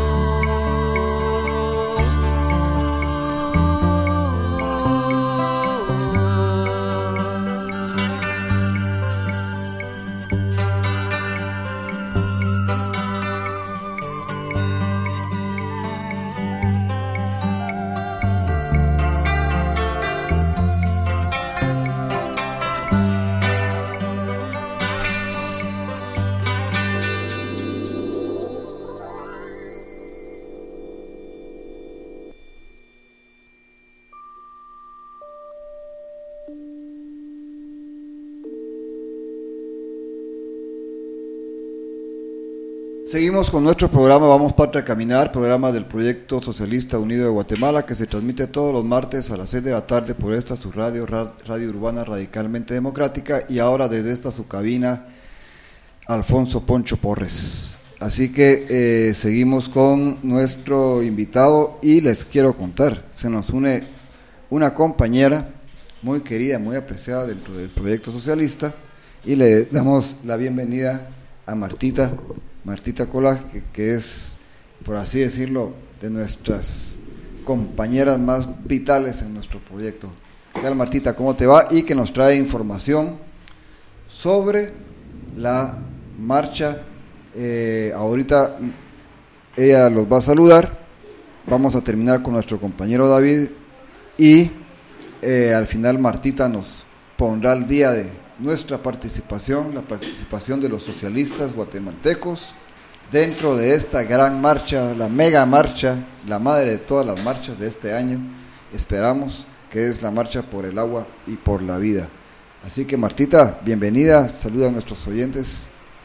Seguimos con nuestro programa Vamos Patria Caminar, programa del Proyecto Socialista Unido de Guatemala, que se transmite todos los martes a las 6 de la tarde por esta su radio, Radio Urbana Radicalmente Democrática, y ahora desde esta su cabina, Alfonso Poncho Porres. Así que seguimos con nuestro invitado y les quiero contar, se nos une una compañera muy querida, muy apreciada dentro del Proyecto Socialista, y le damos la bienvenida a Martita Cola, que es, por así decirlo, de nuestras compañeras más vitales en nuestro proyecto. ¿Qué tal, Martita? ¿Cómo te va? Y que nos trae información sobre la marcha. Ahorita ella los va a saludar. Vamos a terminar con nuestro compañero David y al final Martita nos pondrá al día de nuestra participación, la participación de los socialistas guatemaltecos dentro de esta gran marcha, la mega marcha, la madre de todas las marchas de este año, esperamos, que es la marcha por el agua y por la vida. Así que Martita, bienvenida, saluda a nuestros oyentes.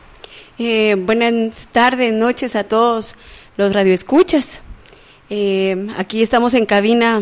Buenas tardes, noches a todos los radioescuchas. Aquí estamos en cabina,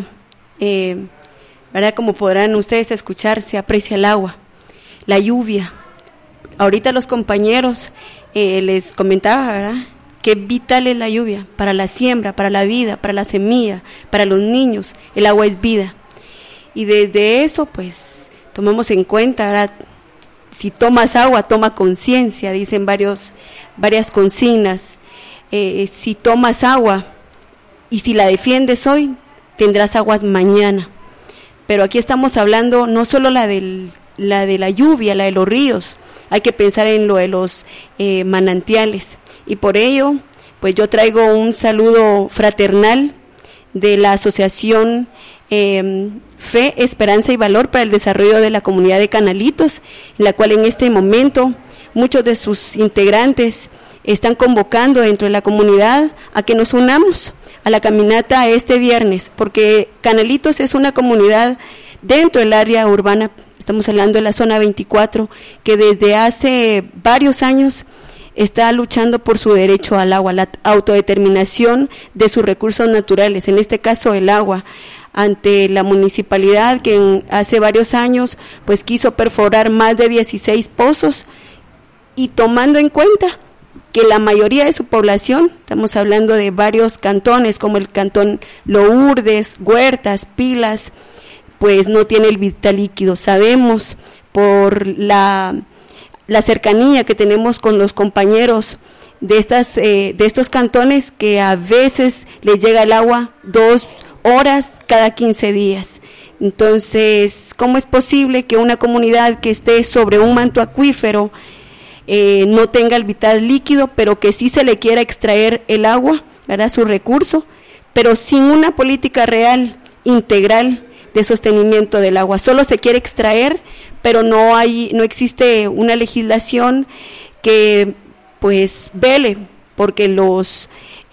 ¿verdad? Como podrán ustedes escuchar, se aprecia el agua, la lluvia. Ahorita los compañeros les comentaba, ¿verdad?, que vital es la lluvia para la siembra, para la vida, para la semilla, para los niños. El agua es vida. Y desde eso, pues, tomemos en cuenta, ¿verdad? Si tomas agua, toma conciencia, dicen varias consignas. Si tomas agua y si la defiendes hoy, tendrás aguas mañana. Pero aquí estamos hablando no solo la de la lluvia, la de los ríos, hay que pensar en lo de los manantiales. Y por ello, pues yo traigo un saludo fraternal de la asociación Fe, Esperanza y Valor para el Desarrollo de la Comunidad de Canalitos, en la cual en este momento muchos de sus integrantes están convocando dentro de la comunidad a que nos unamos a la caminata este viernes, porque Canalitos es una comunidad dentro del área urbana, estamos hablando de la zona 24, que desde hace varios años está luchando por su derecho al agua, la autodeterminación de sus recursos naturales, en este caso el agua, ante la municipalidad que hace varios años pues quiso perforar más de 16 pozos y tomando en cuenta que la mayoría de su población, estamos hablando de varios cantones como el cantón Lourdes, Huertas, Pilas, pues no tiene el vital líquido. Sabemos por la cercanía que tenemos con los compañeros de estos cantones que a veces les llega el agua 2 horas cada 15 días. Entonces, ¿cómo es posible que una comunidad que esté sobre un manto acuífero no tenga el vital líquido, pero que sí se le quiera extraer el agua, ¿verdad? Su recurso, pero sin una política real, integral de sostenimiento del agua? Solo se quiere extraer, pero no existe una legislación que pues vele porque los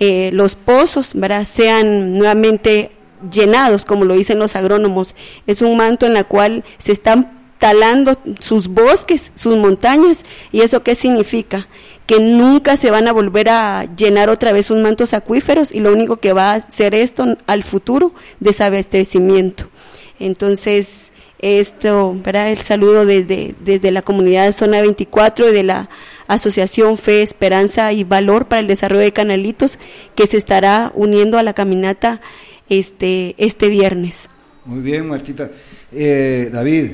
pozos, ¿verdad?, sean nuevamente llenados, como lo dicen los agrónomos. Es un manto en la cual se están talando sus bosques, sus montañas. ¿Y eso qué significa? Que nunca se van a volver a llenar otra vez sus mantos acuíferos, y lo único que va a hacer esto al futuro, desabastecimiento. Entonces, esto, ¿verdad?, el saludo desde la comunidad de Zona 24 y de la Asociación Fe, Esperanza y Valor para el Desarrollo de Canalitos, que se estará uniendo a la caminata este viernes. Muy bien, Martita. David,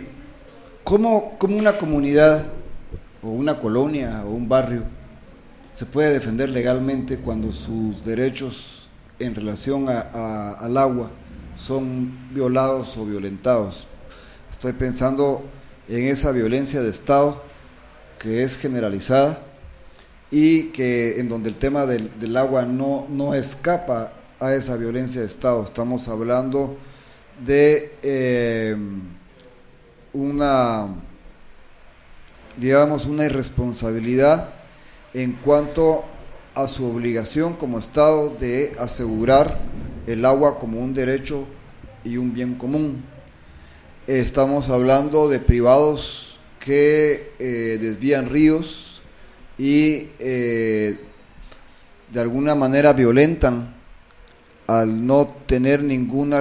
¿cómo una comunidad o una colonia o un barrio se puede defender legalmente cuando sus derechos en relación al agua son violados o violentados? Estoy pensando en esa violencia de Estado que es generalizada y que en donde el tema del agua no escapa a esa violencia de Estado. Estamos hablando de una irresponsabilidad en cuanto a su obligación como Estado de asegurar el agua como un derecho y un bien común. Estamos hablando de privados que desvían ríos y de alguna manera violentan, al no tener ninguna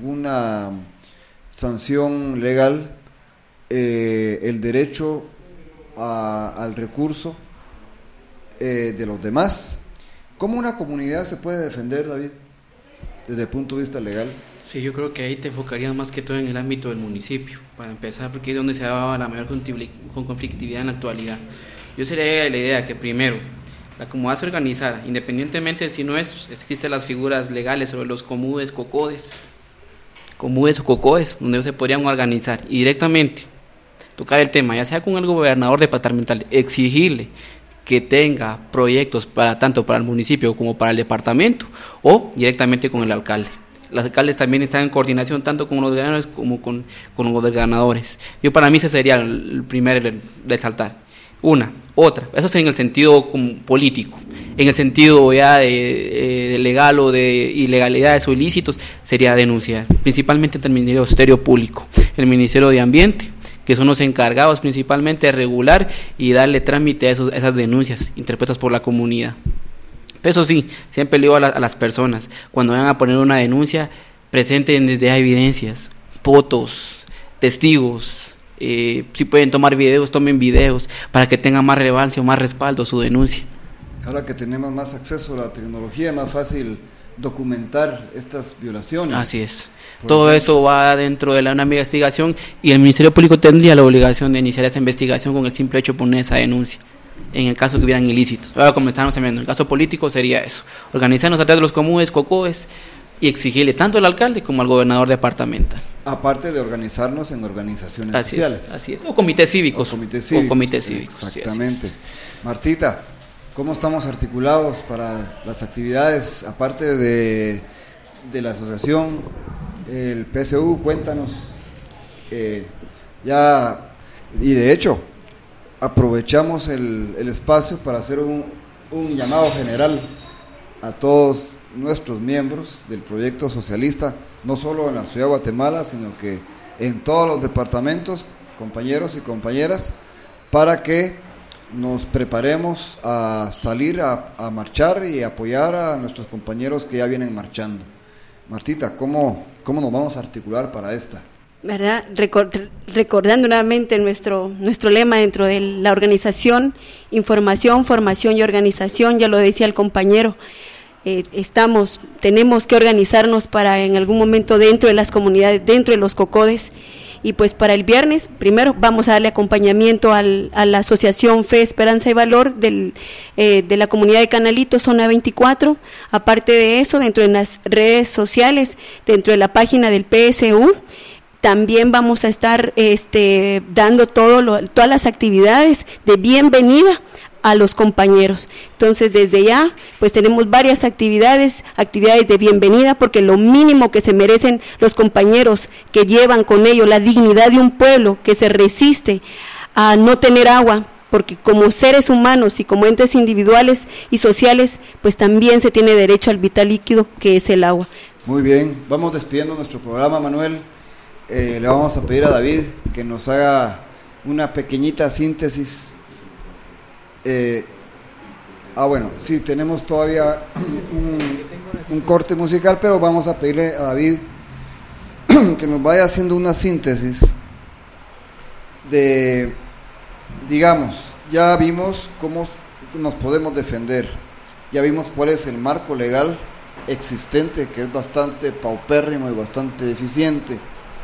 sanción legal, el derecho al recurso de los demás. ¿Cómo una comunidad se puede defender, David, desde el punto de vista legal? Sí, yo creo que ahí te enfocarías más que todo en el ámbito del municipio, para empezar, porque es donde se daba la mayor conflictividad en la actualidad. Yo sería la idea que primero la comunidad se organizara, independientemente de si no existen las figuras legales sobre los comudes, cocodes o cocodes, donde ellos se podrían organizar y directamente tocar el tema, ya sea con el gobernador departamental, exigirle que tenga proyectos tanto para el municipio como para el departamento, o directamente con el alcalde. Los alcaldes también están en coordinación tanto con los gobernadores como con los gobernadores. Para mí ese sería el primer resaltar. Otra, eso es en el sentido político. En el sentido ya de legal o de ilegalidades o ilícitos, sería denunciar, principalmente ante el Ministerio Público, el Ministerio de Ambiente, que son los encargados principalmente de regular y darle trámite a esas denuncias interpuestas por la comunidad. Eso sí, siempre le digo a las personas, cuando vayan a poner una denuncia, presenten desde evidencias, fotos, testigos. Si pueden tomar videos, tomen videos para que tenga más relevancia o más respaldo su denuncia. Ahora que tenemos más acceso a la tecnología, es más fácil documentar estas violaciones. Así es. Todo eso va dentro de una investigación y el Ministerio Público tendría la obligación de iniciar esa investigación con el simple hecho de poner esa denuncia, en el caso que hubieran ilícitos. Ahora, como estamos viendo, el caso político sería eso: organizarnos a través de los comunes, COCOES, y exigirle tanto al alcalde como al gobernador departamental. Aparte de organizarnos en organizaciones sociales. Así es, o comités cívicos. O comités cívicos. Exactamente. Martita, ¿cómo estamos articulados para las actividades, aparte de la asociación, el PSU? Cuéntanos. Y de hecho, aprovechamos el espacio para hacer un llamado general a todos nuestros miembros del proyecto socialista, no solo en la ciudad de Guatemala, sino que en todos los departamentos, compañeros y compañeras, para que nos preparemos a salir a marchar y apoyar a nuestros compañeros que ya vienen marchando. Martita, ¿cómo nos vamos a articular para esta? ¿Verdad? Recordando nuevamente nuestro lema dentro de la organización: información, formación y organización. Ya lo decía el compañero, tenemos que organizarnos para en algún momento dentro de las comunidades, dentro de los COCODES. Y pues para el viernes, primero vamos a darle acompañamiento a la asociación Fe, Esperanza y Valor de la comunidad de Canalito, zona 24. Aparte de eso, dentro de las redes sociales, dentro de la página del PSU, también vamos a estar dando todas las actividades de bienvenida a los compañeros. Entonces, desde ya, pues tenemos varias actividades de bienvenida, porque lo mínimo que se merecen los compañeros que llevan con ellos la dignidad de un pueblo que se resiste a no tener agua, porque como seres humanos y como entes individuales y sociales, pues también se tiene derecho al vital líquido que es el agua. Muy bien, vamos despidiendo nuestro programa, Manuel. Le vamos a pedir a David que nos haga una pequeñita síntesis. Bueno, sí, tenemos todavía un corte musical, pero vamos a pedirle a David que nos vaya haciendo una síntesis de, digamos, ya vimos cómo nos podemos defender, ya vimos cuál es el marco legal existente, que es bastante paupérrimo y bastante deficiente.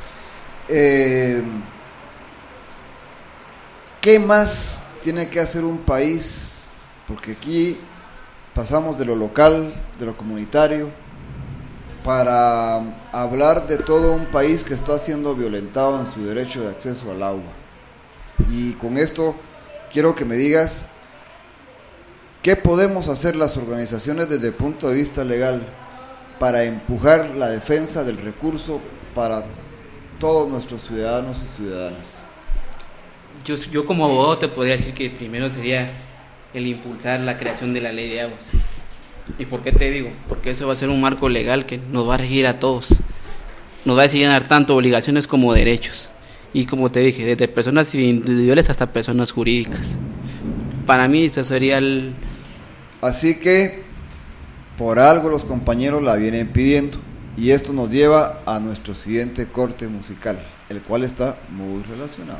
¿Qué más tiene que hacer un país? Porque aquí pasamos de lo local, de lo comunitario, para hablar de todo un país que está siendo violentado en su derecho de acceso al agua. Y con esto quiero que me digas qué podemos hacer las organizaciones desde el punto de vista legal para empujar la defensa del recurso para todos nuestros ciudadanos y ciudadanas. Yo como abogado te podría decir que primero sería el impulsar la creación de la ley de aguas. ¿Y por qué te digo? Porque eso va a ser un marco legal que nos va a regir a todos, nos va a asignar tanto obligaciones como derechos, y como te dije, desde personas individuales hasta personas jurídicas. Para mí eso sería el... Así que por algo los compañeros la vienen pidiendo, y esto nos lleva a nuestro siguiente corte musical, el cual está muy relacionado.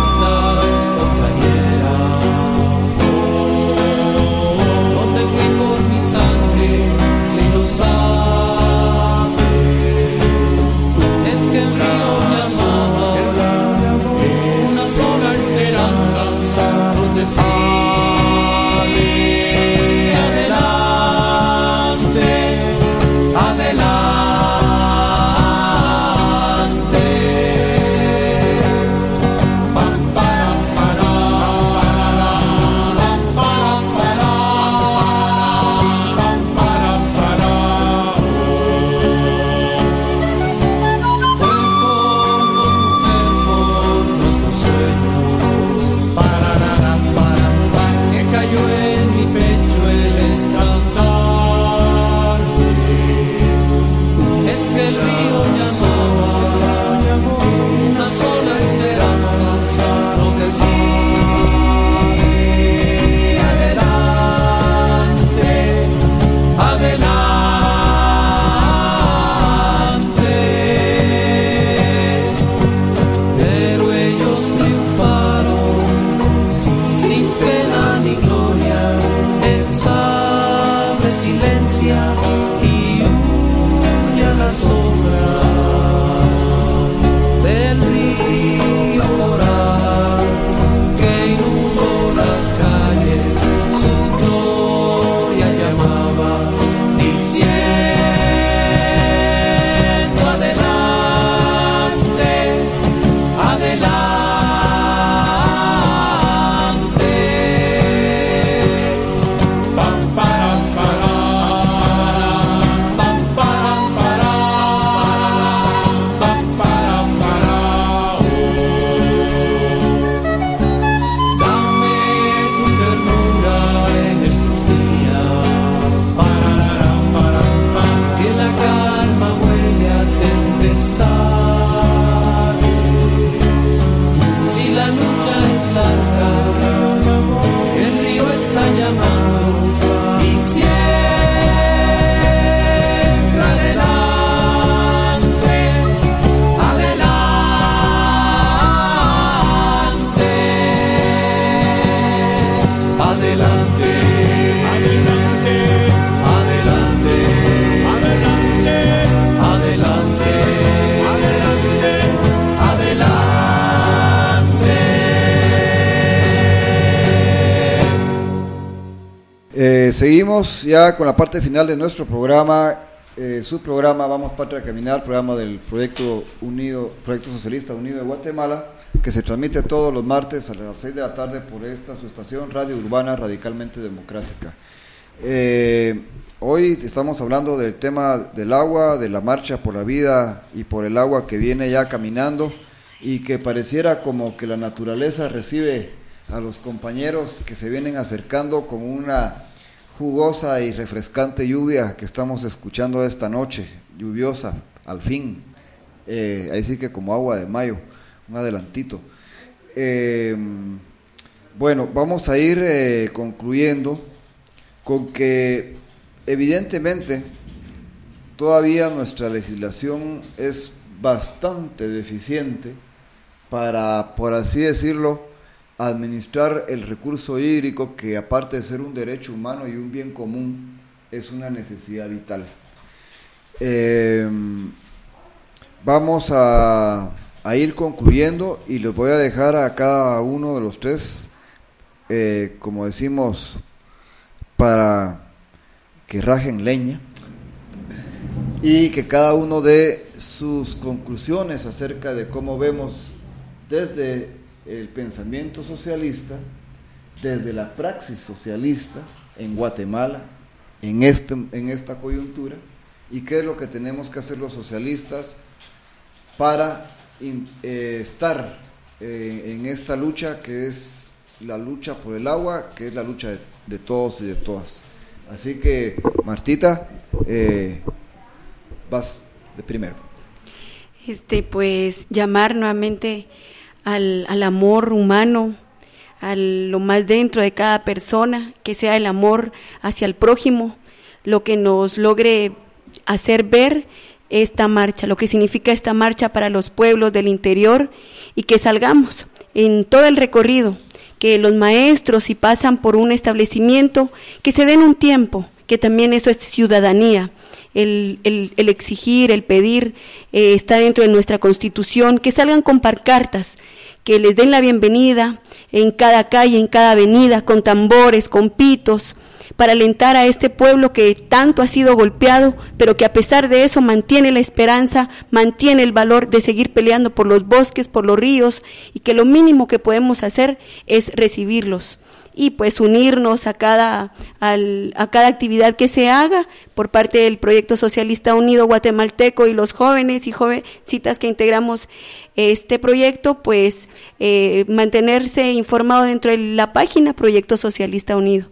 ¿Dónde fui por Adelante, adelante, adelante, adelante, adelante, adelante, adelante. Seguimos ya con la parte final de nuestro programa. Su programa Vamos Patria a Caminar, programa del Proyecto Socialista Unido de Guatemala, que se transmite todos los martes a las 6 de la tarde por esta su estación Radio Urbana Radicalmente Democrática. Hoy estamos hablando del tema del agua, de la marcha por la vida y por el agua que viene ya caminando, y que pareciera como que la naturaleza recibe a los compañeros que se vienen acercando con una jugosa y refrescante lluvia que estamos escuchando esta noche, lluviosa, al fin, ahí sí que como agua de mayo, un adelantito. Bueno, vamos a ir concluyendo con que evidentemente todavía nuestra legislación es bastante deficiente para, por así decirlo, administrar el recurso hídrico, que aparte de ser un derecho humano y un bien común, es una necesidad vital. Vamos a ir concluyendo y les voy a dejar a cada uno de los tres, como decimos, para que rajen leña y que cada uno dé sus conclusiones acerca de cómo vemos desde el pensamiento socialista, desde la praxis socialista en Guatemala, en esta coyuntura, y qué es lo que tenemos que hacer los socialistas para estar en esta lucha, que es la lucha por el agua, que es la lucha de todos y de todas. Así que, Martita, vas de primero. Pues llamar nuevamente al amor humano, a lo más dentro de cada persona, que sea el amor hacia el prójimo, lo que nos logre hacer ver esta marcha, lo que significa esta marcha para los pueblos del interior, y que salgamos en todo el recorrido, que los maestros, si pasan por un establecimiento, que se den un tiempo, que también eso es ciudadanía. El exigir, el pedir, está dentro de nuestra Constitución, que salgan con pancartas, que les den la bienvenida en cada calle, en cada avenida, con tambores, con pitos, para alentar a este pueblo que tanto ha sido golpeado, pero que a pesar de eso mantiene la esperanza, mantiene el valor de seguir peleando por los bosques, por los ríos, y que lo mínimo que podemos hacer es recibirlos. Y pues unirnos a cada actividad que se haga por parte del Proyecto Socialista Unido Guatemalteco y los jóvenes y jovencitas que integramos este proyecto, pues mantenerse informado dentro de la página Proyecto Socialista Unido.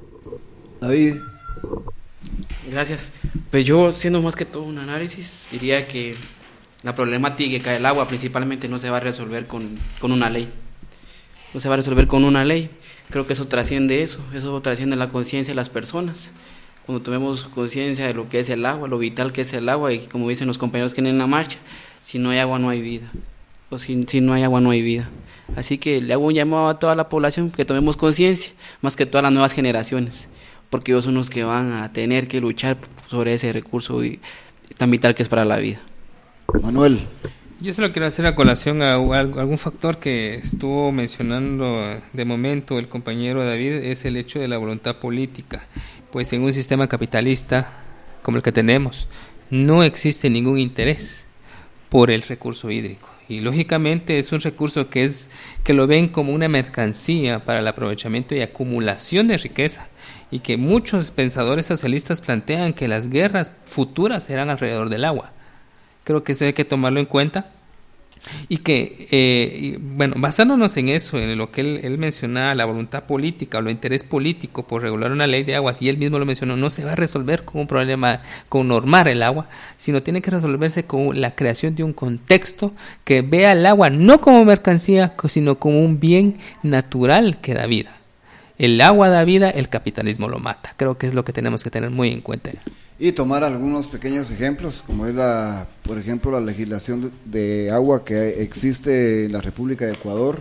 David. Gracias. Pues yo, siendo más que todo un análisis, diría que la problemática del agua principalmente no se va a resolver con una ley. No se va a resolver con una ley. Creo que eso trasciende la conciencia de las personas. Cuando tomemos conciencia de lo que es el agua, lo vital que es el agua, y como dicen los compañeros que vienen en la marcha, si no hay agua no hay vida, o si no hay agua no hay vida. Así que le hago un llamado a toda la población que tomemos conciencia, más que todas las nuevas generaciones, porque ellos son los que van a tener que luchar sobre ese recurso tan vital que es para la vida. Manuel. Yo solo quiero hacer a colación a algún factor que estuvo mencionando de momento el compañero David, es el hecho de la voluntad política. Pues en un sistema capitalista como el que tenemos, no existe ningún interés por el recurso hídrico. Y lógicamente es un recurso que lo ven como una mercancía para el aprovechamiento y acumulación de riqueza, y que muchos pensadores socialistas plantean que las guerras futuras serán alrededor del agua. Creo que eso hay que tomarlo en cuenta, y que, basándonos en eso, en lo que él mencionaba, la voluntad política o el interés político por regular una ley de aguas, y él mismo lo mencionó, no se va a resolver con un problema, con normar el agua, sino tiene que resolverse con la creación de un contexto que vea el agua no como mercancía, sino como un bien natural que da vida. El agua da vida, el capitalismo lo mata. Creo que es lo que tenemos que tener muy en cuenta. Y tomar algunos pequeños ejemplos, como es por ejemplo, la legislación de agua que existe en la República de Ecuador,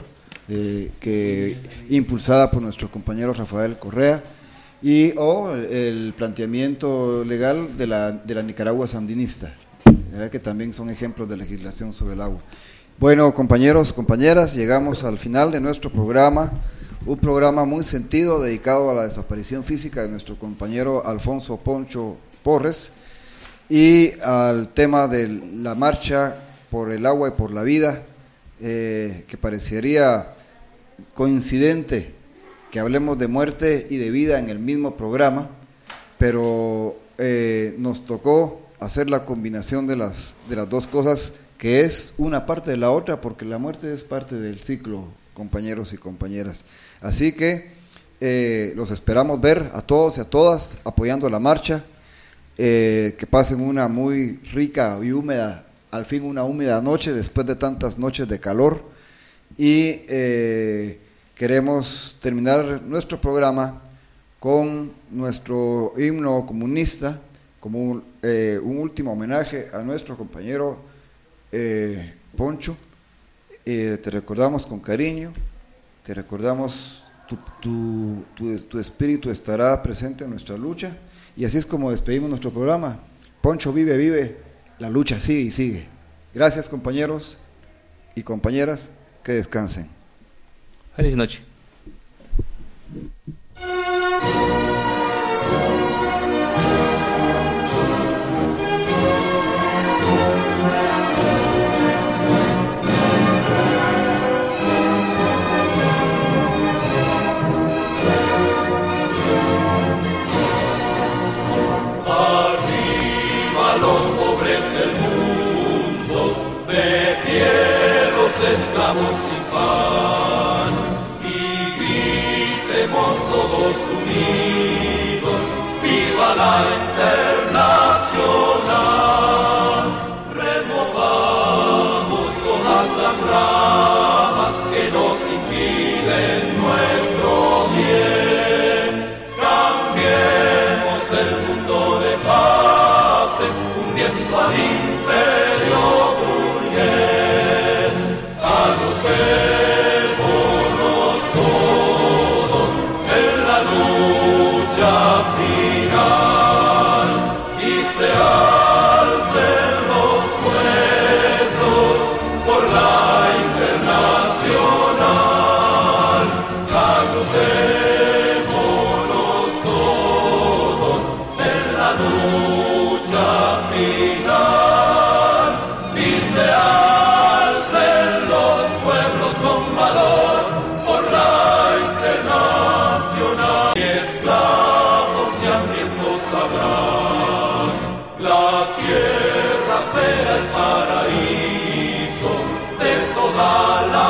que impulsada por nuestro compañero Rafael Correa, o el planteamiento legal de la Nicaragua sandinista, ¿verdad? Que también son ejemplos de legislación sobre el agua. Bueno, compañeros, compañeras, llegamos al final de nuestro programa, un programa muy sentido dedicado a la desaparición física de nuestro compañero Alfonso Poncho Porres y al tema de la marcha por el agua y por la vida, que parecería coincidente que hablemos de muerte y de vida en el mismo programa, pero nos tocó hacer la combinación de las dos cosas, que es una parte de la otra, porque la muerte es parte del ciclo, compañeros y compañeras. Así que los esperamos ver a todos y a todas apoyando la marcha, que pasen una muy rica y húmeda, al fin una húmeda noche después de tantas noches de calor, y queremos terminar nuestro programa con nuestro himno comunista, como un último homenaje a nuestro compañero Poncho. Te recordamos con cariño, te recordamos, tu espíritu estará presente en nuestra lucha, y así es como despedimos nuestro programa. Poncho vive, vive, la lucha sigue y sigue. Gracias, compañeros y compañeras, que descansen. Feliz noche. Esclavos sin pan, y gritemos todos unidos, viva la Internacional. Removamos todas las ramas que nos impiden nuestro bien, cambiemos el mundo de fase, hundiendo al imperio burgués. Agrupémonos todos en la lucha final y se alcen los pueblos por la Internacional. Agrupémonos todos en la lucha final y se alcen los pueblos con valor por la Internacional. Ni esclavos ni hambrientos habrá, la tierra será el paraíso de toda la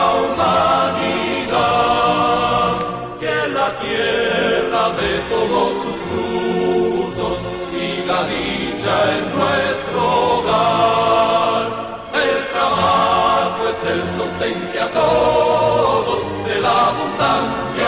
humanidad. Que la tierra dé todos sus frutos y la dicha en nuestro hogar. El trabajo es el sostén que a todos de la abundancia